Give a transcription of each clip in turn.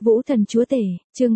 Vũ Thần Chúa Tể, chương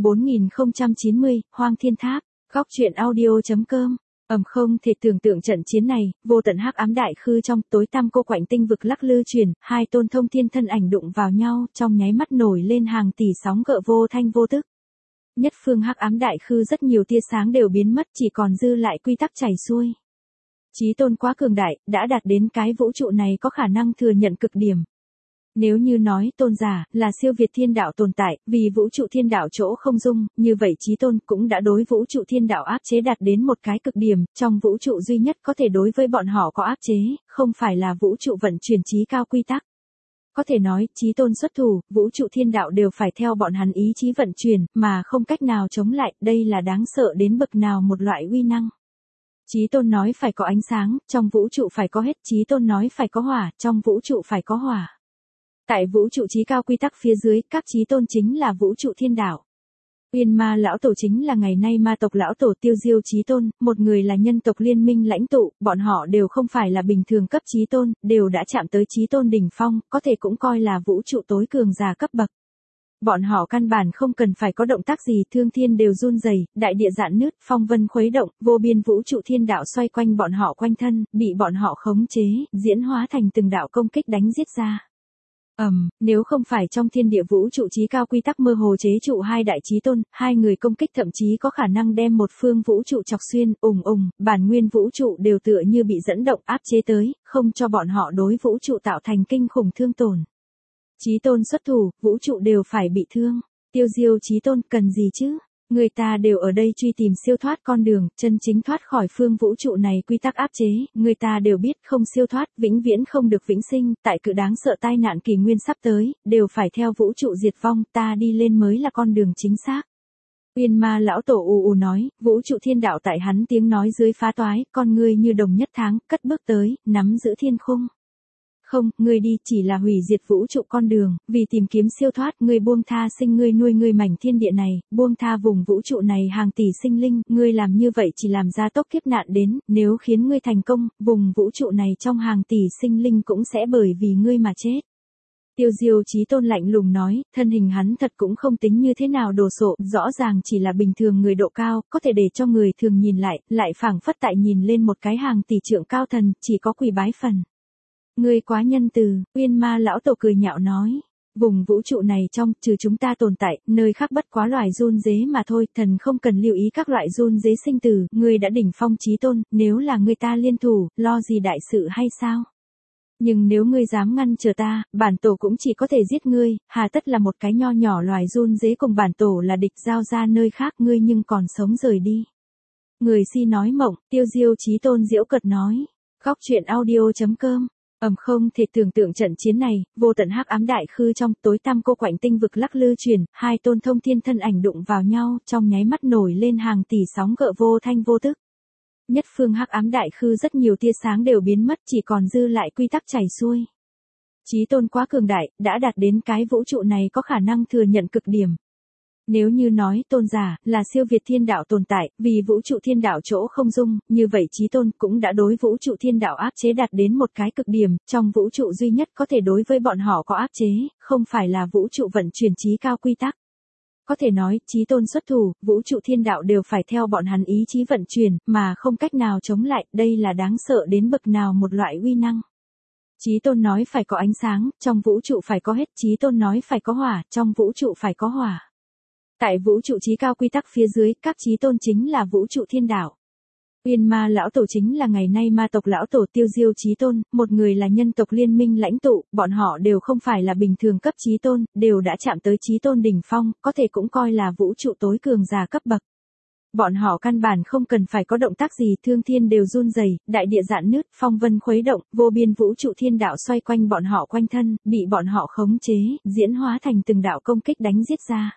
4090, Hoang Thiên Tháp, góc truyện audio.com. Không thể tưởng tượng trận chiến này, vô tận hắc ám đại khư trong tối tăm cô quạnh tinh vực lắc lư chuyển, hai tôn thông thiên thân ảnh đụng vào nhau, trong nháy mắt nổi lên hàng tỷ sóng gợn vô thanh vô tức. Nhất phương hắc ám đại khư rất nhiều tia sáng đều biến mất, chỉ còn dư lại quy tắc chảy xuôi. Chí tôn quá cường đại, đã đạt đến cái vũ trụ này có khả năng thừa nhận cực điểm. Nếu như nói tôn giả là siêu việt thiên đạo tồn tại, vì vũ trụ thiên đạo chỗ không dung, như vậy chí tôn cũng đã đối vũ trụ thiên đạo áp chế đạt đến một cái cực điểm, trong vũ trụ duy nhất có thể đối với bọn họ có áp chế, không phải là vũ trụ vận chuyển chí cao quy tắc. Có thể nói, chí tôn xuất thủ, vũ trụ thiên đạo đều phải theo bọn hắn ý chí vận chuyển, mà không cách nào chống lại, đây là đáng sợ đến bậc nào một loại uy năng. Chí tôn nói phải có ánh sáng, trong vũ trụ phải có hết, chí tôn nói phải có hỏa, trong vũ trụ phải có hỏa. Tại vũ trụ chí cao quy tắc phía dưới, các chí tôn chính là vũ trụ thiên đạo. Uyên Ma lão tổ chính là ngày nay ma tộc lão tổ Tiêu Diêu chí tôn, một người là nhân tộc liên minh lãnh tụ, bọn họ đều không phải là bình thường cấp chí tôn, đều đã chạm tới chí tôn đỉnh phong, có thể cũng coi là vũ trụ tối cường giả cấp bậc. Bọn họ căn bản không cần phải có động tác gì, thương thiên đều run rẩy, đại địa rạn nứt, phong vân khuấy động, vô biên vũ trụ thiên đạo xoay quanh bọn họ quanh thân, bị bọn họ khống chế, diễn hóa thành từng đạo công kích đánh giết ra. Nếu không phải trong thiên địa vũ trụ chí cao quy tắc mơ hồ chế trụ hai đại chí tôn, hai người công kích thậm chí có khả năng đem một phương vũ trụ chọc xuyên, bản nguyên vũ trụ đều tựa như bị dẫn động áp chế tới, không cho bọn họ đối vũ trụ tạo thành kinh khủng thương tổn. Chí tôn xuất thủ, vũ trụ đều phải bị thương. Tiêu Diêu chí tôn, cần gì chứ? Người ta đều ở đây truy tìm siêu thoát con đường, chân chính thoát khỏi phương vũ trụ này quy tắc áp chế, người ta đều biết không siêu thoát, vĩnh viễn không được vĩnh sinh, tại cự đáng sợ tai nạn kỷ nguyên sắp tới, đều phải theo vũ trụ diệt vong, ta đi lên mới là con đường chính xác. Uyên Ma lão tổ ù nói, vũ trụ thiên đạo tại hắn tiếng nói dưới phá toái, con ngươi như đồng nhất tháng, cất bước tới, nắm giữ thiên khung. Không, ngươi đi chỉ là hủy diệt vũ trụ con đường, vì tìm kiếm siêu thoát, ngươi buông tha sinh ngươi nuôi ngươi mảnh thiên địa này, buông tha vùng vũ trụ này hàng tỷ sinh linh, ngươi làm như vậy chỉ làm ra tốc kiếp nạn đến, nếu khiến ngươi thành công, vùng vũ trụ này trong hàng tỷ sinh linh cũng sẽ bởi vì ngươi mà chết. Tiêu Diêu chí tôn lạnh lùng nói, thân hình hắn thật cũng không tính như thế nào đồ sộ, rõ ràng chỉ là bình thường người độ cao, có thể để cho người thường nhìn lại phảng phất tại nhìn lên một cái hàng tỷ trượng cao thần, chỉ có quỳ bái phần. Ngươi quá nhân từ, Uyên Ma lão tổ cười nhạo nói. Vùng vũ trụ này trong, trừ chúng ta tồn tại, nơi khác bất quá loài run dế mà thôi, thần không cần lưu ý các loại run dế sinh tử, ngươi đã đỉnh phong chí tôn, nếu là ngươi ta liên thủ, lo gì đại sự hay sao? Nhưng nếu ngươi dám ngăn trở ta, bản tổ cũng chỉ có thể giết ngươi, hà tất là một cái nho nhỏ loài run dế cùng bản tổ là địch giao ra nơi khác ngươi nhưng còn sống rời đi. Người si nói mộng, Tiêu Diêu chí tôn giễu cợt nói. Góc truyện audio.com. Không thể tưởng tượng trận chiến này, vô tận hắc ám đại khư trong tối tăm cô quạnh tinh vực lắc lư chuyển, hai tôn thông thiên thân ảnh đụng vào nhau, trong nháy mắt nổi lên hàng tỷ sóng gợn vô thanh vô tức. Nhất phương hắc ám đại khư rất nhiều tia sáng đều biến mất, chỉ còn dư lại quy tắc chảy xuôi. Chí tôn quá cường đại, đã đạt đến cái vũ trụ này có khả năng thừa nhận cực điểm. Nếu như nói tôn giả là siêu việt thiên đạo tồn tại, vì vũ trụ thiên đạo chỗ không dung, như vậy chí tôn cũng đã đối vũ trụ thiên đạo áp chế đạt đến một cái cực điểm, trong vũ trụ duy nhất có thể đối với bọn họ có áp chế, không phải là vũ trụ vận chuyển chí cao quy tắc. Có thể nói, chí tôn xuất thủ, vũ trụ thiên đạo đều phải theo bọn hắn ý chí vận chuyển, mà không cách nào chống lại, đây là đáng sợ đến bậc nào một loại uy năng. Chí tôn nói phải có ánh sáng, trong vũ trụ phải có hết, chí tôn nói phải có hỏa, trong vũ trụ phải có hỏa. Tại vũ trụ chí cao quy tắc phía dưới, các chí tôn chính là vũ trụ thiên đạo. Uyên Ma lão tổ chính là ngày nay ma tộc lão tổ Tiêu Diêu chí tôn, một người là nhân tộc liên minh lãnh tụ, bọn họ đều không phải là bình thường cấp chí tôn, đều đã chạm tới chí tôn đỉnh phong, có thể cũng coi là vũ trụ tối cường giả cấp bậc. Bọn họ căn bản không cần phải có động tác gì, thương thiên đều run rẩy, đại địa rạn nứt, phong vân khuấy động, vô biên vũ trụ thiên đạo xoay quanh bọn họ quanh thân, bị bọn họ khống chế, diễn hóa thành từng đạo công kích đánh giết ra.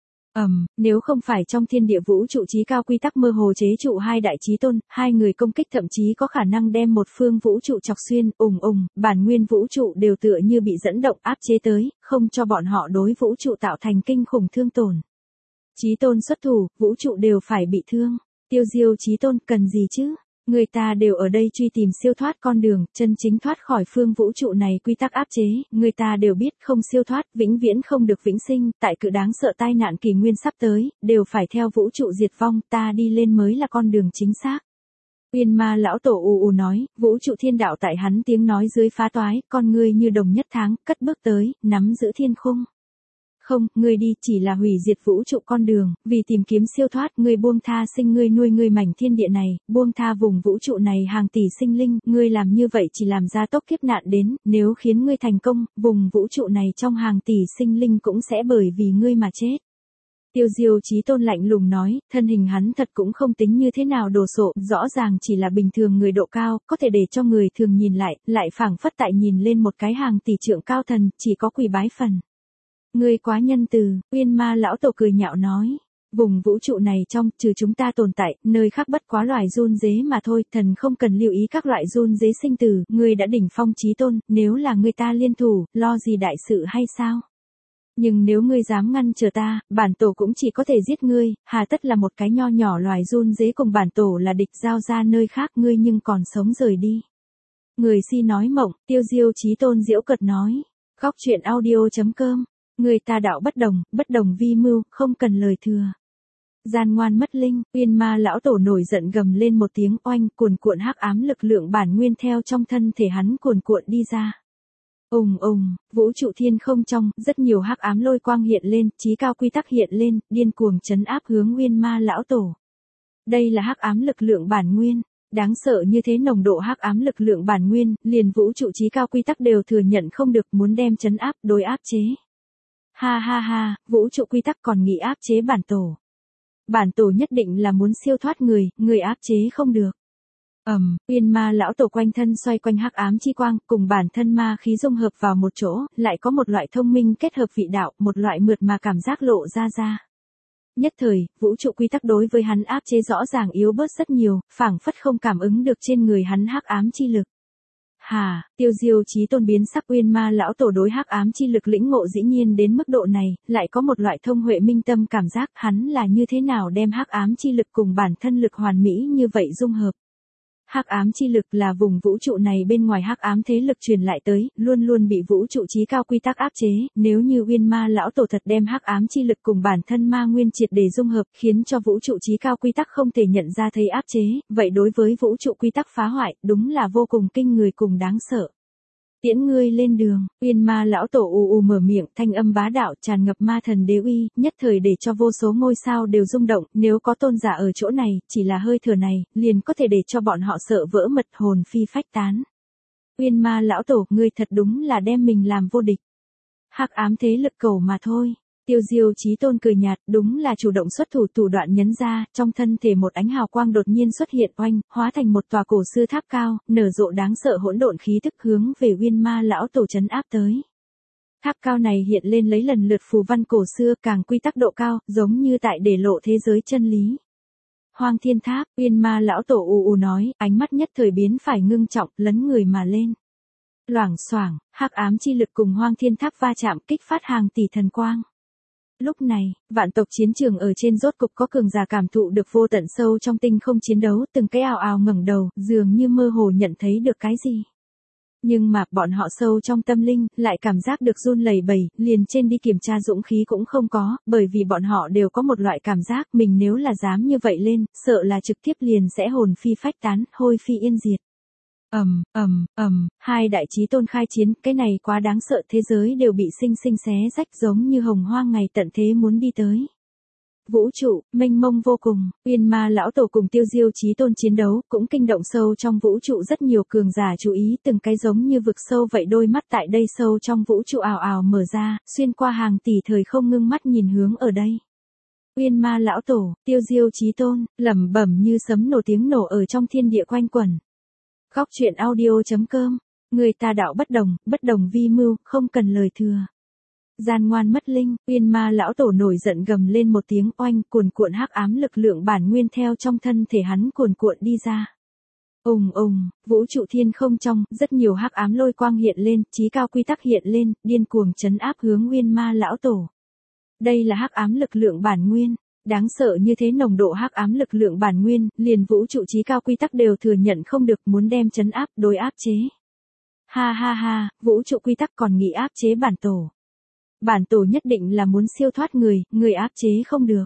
Nếu không phải trong thiên địa vũ trụ chí cao quy tắc mơ hồ chế trụ hai đại chí tôn, hai người công kích thậm chí có khả năng đem một phương vũ trụ chọc xuyên, bản nguyên vũ trụ đều tựa như bị dẫn động áp chế tới, không cho bọn họ đối vũ trụ tạo thành kinh khủng thương tổn. Chí tôn xuất thủ, vũ trụ đều phải bị thương. Tiêu Diêu chí tôn, cần gì chứ? Người ta đều ở đây truy tìm siêu thoát con đường, chân chính thoát khỏi phương vũ trụ này quy tắc áp chế, người ta đều biết không siêu thoát, vĩnh viễn không được vĩnh sinh, tại cự đáng sợ tai nạn kỷ nguyên sắp tới, đều phải theo vũ trụ diệt vong, ta đi lên mới là con đường chính xác. Uyên Ma lão tổ ù ù nói, vũ trụ thiên đạo tại hắn tiếng nói dưới phá toái, con ngươi như đồng nhất tháng, cất bước tới, nắm giữ thiên khung. Không, ngươi đi chỉ là hủy diệt vũ trụ con đường, vì tìm kiếm siêu thoát, ngươi buông tha sinh ngươi nuôi ngươi mảnh thiên địa này, buông tha vùng vũ trụ này hàng tỷ sinh linh, ngươi làm như vậy chỉ làm ra tốc kiếp nạn đến, nếu khiến ngươi thành công, vùng vũ trụ này trong hàng tỷ sinh linh cũng sẽ bởi vì ngươi mà chết. Tiêu Diêu Chí Tôn lạnh lùng nói, thân hình hắn thật cũng không tính như thế nào đồ sộ, rõ ràng chỉ là bình thường người độ cao, có thể để cho người thường nhìn lại phảng phất tại nhìn lên một cái hàng tỷ trượng cao thần, chỉ có quỳ bái phần. Ngươi quá nhân từ, Uyên Ma lão tổ cười nhạo nói. Vùng vũ trụ này trong, trừ chúng ta tồn tại, nơi khác bất quá loài run dế mà thôi, thần không cần lưu ý các loại run dế sinh tử, ngươi đã đỉnh phong chí tôn, nếu là ngươi ta liên thủ, lo gì đại sự hay sao? Nhưng nếu ngươi dám ngăn trở ta, bản tổ cũng chỉ có thể giết ngươi, hà tất là một cái nho nhỏ loài run dế cùng bản tổ là địch giao ra nơi khác ngươi nhưng còn sống rời đi. Người si nói mộng, Tiêu Diêu Chí Tôn giễu cợt nói. Góc truyện audio.com, người ta đạo bất đồng vi mưu, không cần lời thừa. Gian ngoan mất linh, Uyên Ma lão tổ nổi giận gầm lên một tiếng oanh, cuồn cuộn hắc ám lực lượng bản nguyên theo trong thân thể hắn cuồn cuộn đi ra. Vũ trụ thiên không trong, rất nhiều hắc ám lôi quang hiện lên, chí cao quy tắc hiện lên, điên cuồng trấn áp hướng Uyên Ma lão tổ. Đây là hắc ám lực lượng bản nguyên, đáng sợ như thế nồng độ hắc ám lực lượng bản nguyên, liền vũ trụ chí cao quy tắc đều thừa nhận không được, muốn đem trấn áp, đối áp chế. Ha ha ha, vũ trụ quy tắc còn nghĩ áp chế bản tổ. Bản tổ nhất định là muốn siêu thoát người áp chế không được. Uyên Ma lão tổ quanh thân xoay quanh hắc ám chi quang, cùng bản thân ma khí dung hợp vào một chỗ, lại có một loại thông minh kết hợp vị đạo, một loại mượt mà cảm giác lộ ra. Nhất thời, vũ trụ quy tắc đối với hắn áp chế rõ ràng yếu bớt rất nhiều, phảng phất không cảm ứng được trên người hắn hắc ám chi lực. Tiêu Diêu Chí Tôn biến sắc, Uyên Ma lão tổ đối hắc ám chi lực lĩnh ngộ dĩ nhiên đến mức độ này, lại có một loại thông huệ minh tâm cảm giác, hắn là như thế nào đem hắc ám chi lực cùng bản thân lực hoàn mỹ như vậy dung hợp. Hắc ám chi lực là vùng vũ trụ này bên ngoài hắc ám thế lực truyền lại tới, luôn luôn bị vũ trụ chí cao quy tắc áp chế, nếu như Uyên Ma lão tổ thật đem hắc ám chi lực cùng bản thân ma nguyên triệt để dung hợp, khiến cho vũ trụ chí cao quy tắc không thể nhận ra thấy áp chế, vậy đối với vũ trụ quy tắc phá hoại, đúng là vô cùng kinh người cùng đáng sợ. Tiễn ngươi lên đường, Uyên Ma lão tổ ù mở miệng, thanh âm bá đạo tràn ngập ma thần đế uy, nhất thời để cho vô số ngôi sao đều rung động, nếu có tôn giả ở chỗ này, chỉ là hơi thở này, liền có thể để cho bọn họ sợ vỡ mật hồn phi phách tán. Uyên Ma lão tổ, ngươi thật đúng là đem mình làm vô địch. Hắc ám thế lực cầu mà thôi. Tiêu Diêu Chí Tôn cười nhạt, đúng là chủ động xuất thủ đoạn nhấn ra, trong thân thể một ánh hào quang đột nhiên xuất hiện oanh, hóa thành một tòa cổ xưa tháp cao, nở rộ đáng sợ hỗn độn khí tức hướng về Uyên Ma lão tổ trấn áp tới. Tháp cao này hiện lên lấy lần lượt phù văn cổ xưa càng quy tắc độ cao, giống như tại để lộ thế giới chân lý. Hoang Thiên Tháp, Uyên Ma lão tổ ù nói, ánh mắt nhất thời biến phải ngưng trọng, lấn người mà lên. Loảng xoảng, hắc ám chi lực cùng Hoang Thiên Tháp va chạm kích phát hàng tỷ thần quang. Lúc này, vạn tộc chiến trường ở trên rốt cục có cường giả cảm thụ được vô tận sâu trong tinh không chiến đấu, từng cái ào ào ngẩng đầu, dường như mơ hồ nhận thấy được cái gì. Nhưng mà, bọn họ sâu trong tâm linh, lại cảm giác được run lẩy bẩy, liền trên đi kiểm tra dũng khí cũng không có, bởi vì bọn họ đều có một loại cảm giác, mình nếu là dám như vậy lên, sợ là trực tiếp liền sẽ hồn phi phách tán, hôi phi yên diệt. Hai đại chí tôn khai chiến, cái này quá đáng sợ, thế giới đều bị sinh xé rách giống như hồng hoang ngày tận thế muốn đi tới. Vũ trụ, mênh mông vô cùng, Uyên Ma lão tổ cùng Tiêu Diêu Chí Tôn chiến đấu, cũng kinh động sâu trong vũ trụ rất nhiều cường giả chú ý, từng cái giống như vực sâu vậy, đôi mắt tại đây sâu trong vũ trụ ào ào mở ra, xuyên qua hàng tỷ thời không ngưng mắt nhìn hướng ở đây. Uyên Ma lão tổ, Tiêu Diêu Chí Tôn, lẩm bẩm như sấm nổ, tiếng nổ ở trong thiên địa quanh quẩn. Góc truyện audio.com, người ta đạo bất đồng vi mưu, không cần lời thừa. Gian ngoan mất linh, Uyên Ma lão tổ nổi giận gầm lên một tiếng oanh, cuồn cuộn hắc ám lực lượng bản nguyên theo trong thân thể hắn cuồn cuộn đi ra. Vũ trụ thiên không trong, rất nhiều hắc ám lôi quang hiện lên, chí cao quy tắc hiện lên, điên cuồng trấn áp hướng Uyên Ma lão tổ. Đây là hắc ám lực lượng bản nguyên. Đáng sợ như thế nồng độ hắc ám lực lượng bản nguyên, liền vũ trụ trí cao quy tắc đều thừa nhận không được, muốn đem trấn áp, đối áp chế. Ha ha ha, vũ trụ quy tắc còn nghĩ áp chế bản tổ. Bản tổ nhất định là muốn siêu thoát người áp chế không được.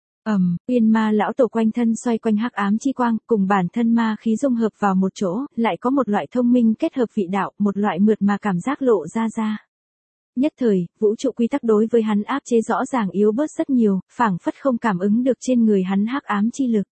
Uyên ma lão tổ quanh thân xoay quanh hắc ám chi quang, cùng bản thân ma khí dung hợp vào một chỗ, lại có một loại thông minh kết hợp vị đạo, một loại mượt mà cảm giác lộ ra. Nhất thời, vũ trụ quy tắc đối với hắn áp chế rõ ràng yếu bớt rất nhiều, phảng phất không cảm ứng được trên người hắn hắc ám chi lực.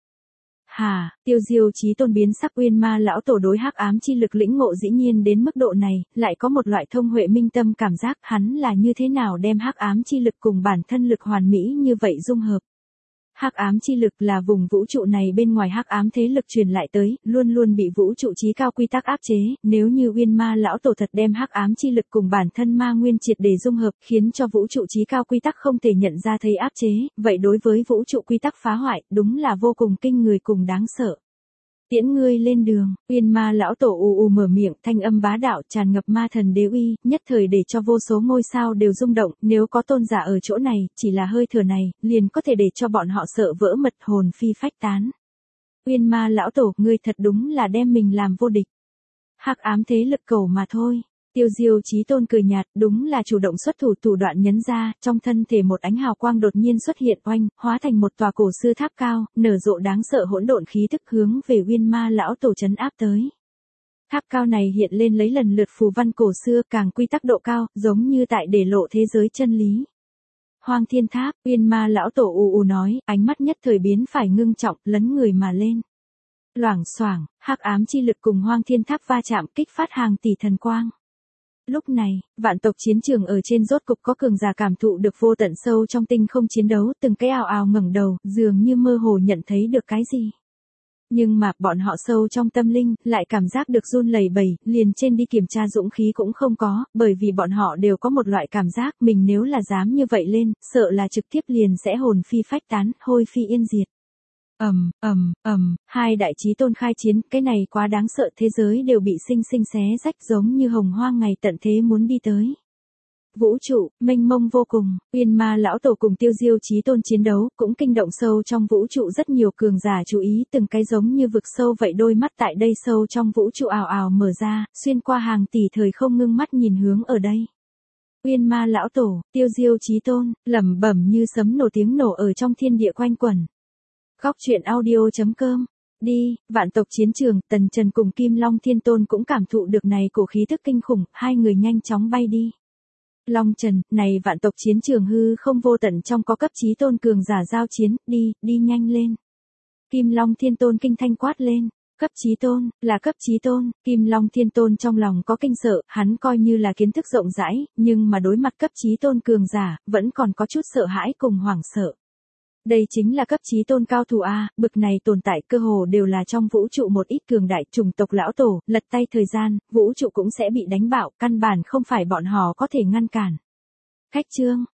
Tiêu Diêu Chí Tôn biến sắc, Uyên ma lão tổ đối hắc ám chi lực lĩnh ngộ dĩ nhiên đến mức độ này, lại có một loại thông huệ minh tâm cảm giác, hắn là như thế nào đem hắc ám chi lực cùng bản thân lực hoàn mỹ như vậy dung hợp. Hắc ám chi lực là vùng vũ trụ này bên ngoài hắc ám thế lực truyền lại tới, luôn luôn bị vũ trụ chí cao quy tắc áp chế, nếu như Uyên ma lão tổ thật đem hắc ám chi lực cùng bản thân ma nguyên triệt để dung hợp, khiến cho vũ trụ chí cao quy tắc không thể nhận ra thấy áp chế, vậy đối với vũ trụ quy tắc phá hoại, đúng là vô cùng kinh người cùng đáng sợ. Tiễn ngươi lên đường, Uyên ma lão tổ ù mở miệng, thanh âm bá đạo tràn ngập ma thần đế uy, nhất thời để cho vô số ngôi sao đều rung động, nếu có tôn giả ở chỗ này, chỉ là hơi thở này, liền có thể để cho bọn họ sợ vỡ mật, hồn phi phách tán. Uyên ma lão tổ, ngươi thật đúng là đem mình làm vô địch. Hắc ám thế lực cầu mà thôi. Tiêu Diêu Chí Tôn cười nhạt, đúng là chủ động xuất thủ đoạn nhấn ra, trong thân thể một ánh hào quang đột nhiên xuất hiện oanh, hóa thành một tòa cổ xưa tháp cao, nở rộ đáng sợ hỗn độn khí tức hướng về Uyên ma lão tổ trấn áp tới. Tháp cao này hiện lên lấy lần lượt phù văn cổ xưa, càng quy tắc độ cao, giống như tại để lộ thế giới chân lý. Hoang Thiên Tháp, Uyên ma lão tổ ù nói, ánh mắt nhất thời biến phải ngưng trọng, lấn người mà lên. Loảng xoảng, hắc ám chi lực cùng Hoang Thiên Tháp va chạm, kích phát hàng tỷ thần quang. Lúc này, vạn tộc chiến trường ở trên rốt cục có cường giả cảm thụ được vô tận sâu trong tinh không chiến đấu, từng cái ào ào ngẩng đầu, dường như mơ hồ nhận thấy được cái gì. Nhưng mà, bọn họ sâu trong tâm linh, lại cảm giác được run lẩy bẩy, liền trên đi kiểm tra dũng khí cũng không có, bởi vì bọn họ đều có một loại cảm giác, mình nếu là dám như vậy lên, sợ là trực tiếp liền sẽ hồn phi phách tán, hôi phi yên diệt. Hai đại chí tôn khai chiến, cái này quá đáng sợ, thế giới đều bị sinh xé rách giống như hồng hoang ngày tận thế muốn đi tới. Vũ trụ, mênh mông vô cùng, Uyên ma lão tổ cùng Tiêu Diêu Chí Tôn chiến đấu, cũng kinh động sâu trong vũ trụ rất nhiều cường giả chú ý, từng cái giống như vực sâu vậy, đôi mắt tại đây sâu trong vũ trụ ào ào mở ra, xuyên qua hàng tỷ thời không ngưng mắt nhìn hướng ở đây. Uyên ma lão tổ, Tiêu Diêu Chí Tôn, lẩm bẩm như sấm nổ, tiếng nổ ở trong thiên địa quanh quẩn. Góc truyện audio.com. Đi, vạn tộc chiến trường, Tần Trần cùng Kim Long Thiên Tôn cũng cảm thụ được này cổ khí tức kinh khủng, hai người nhanh chóng bay đi. Long Trần, này vạn tộc chiến trường hư không vô tận trong có cấp chí tôn cường giả giao chiến, đi nhanh lên. Kim Long Thiên Tôn kinh thanh quát lên. Cấp chí tôn, là cấp chí tôn, Kim Long Thiên Tôn trong lòng có kinh sợ, hắn coi như là kiến thức rộng rãi, nhưng mà đối mặt cấp chí tôn cường giả, vẫn còn có chút sợ hãi cùng hoảng sợ. Đây chính là cấp chí tôn cao thủ A, bực này tồn tại cơ hồ đều là trong vũ trụ một ít cường đại chủng tộc lão tổ, lật tay thời gian, vũ trụ cũng sẽ bị đánh bạo, căn bản không phải bọn họ có thể ngăn cản. Khách chương,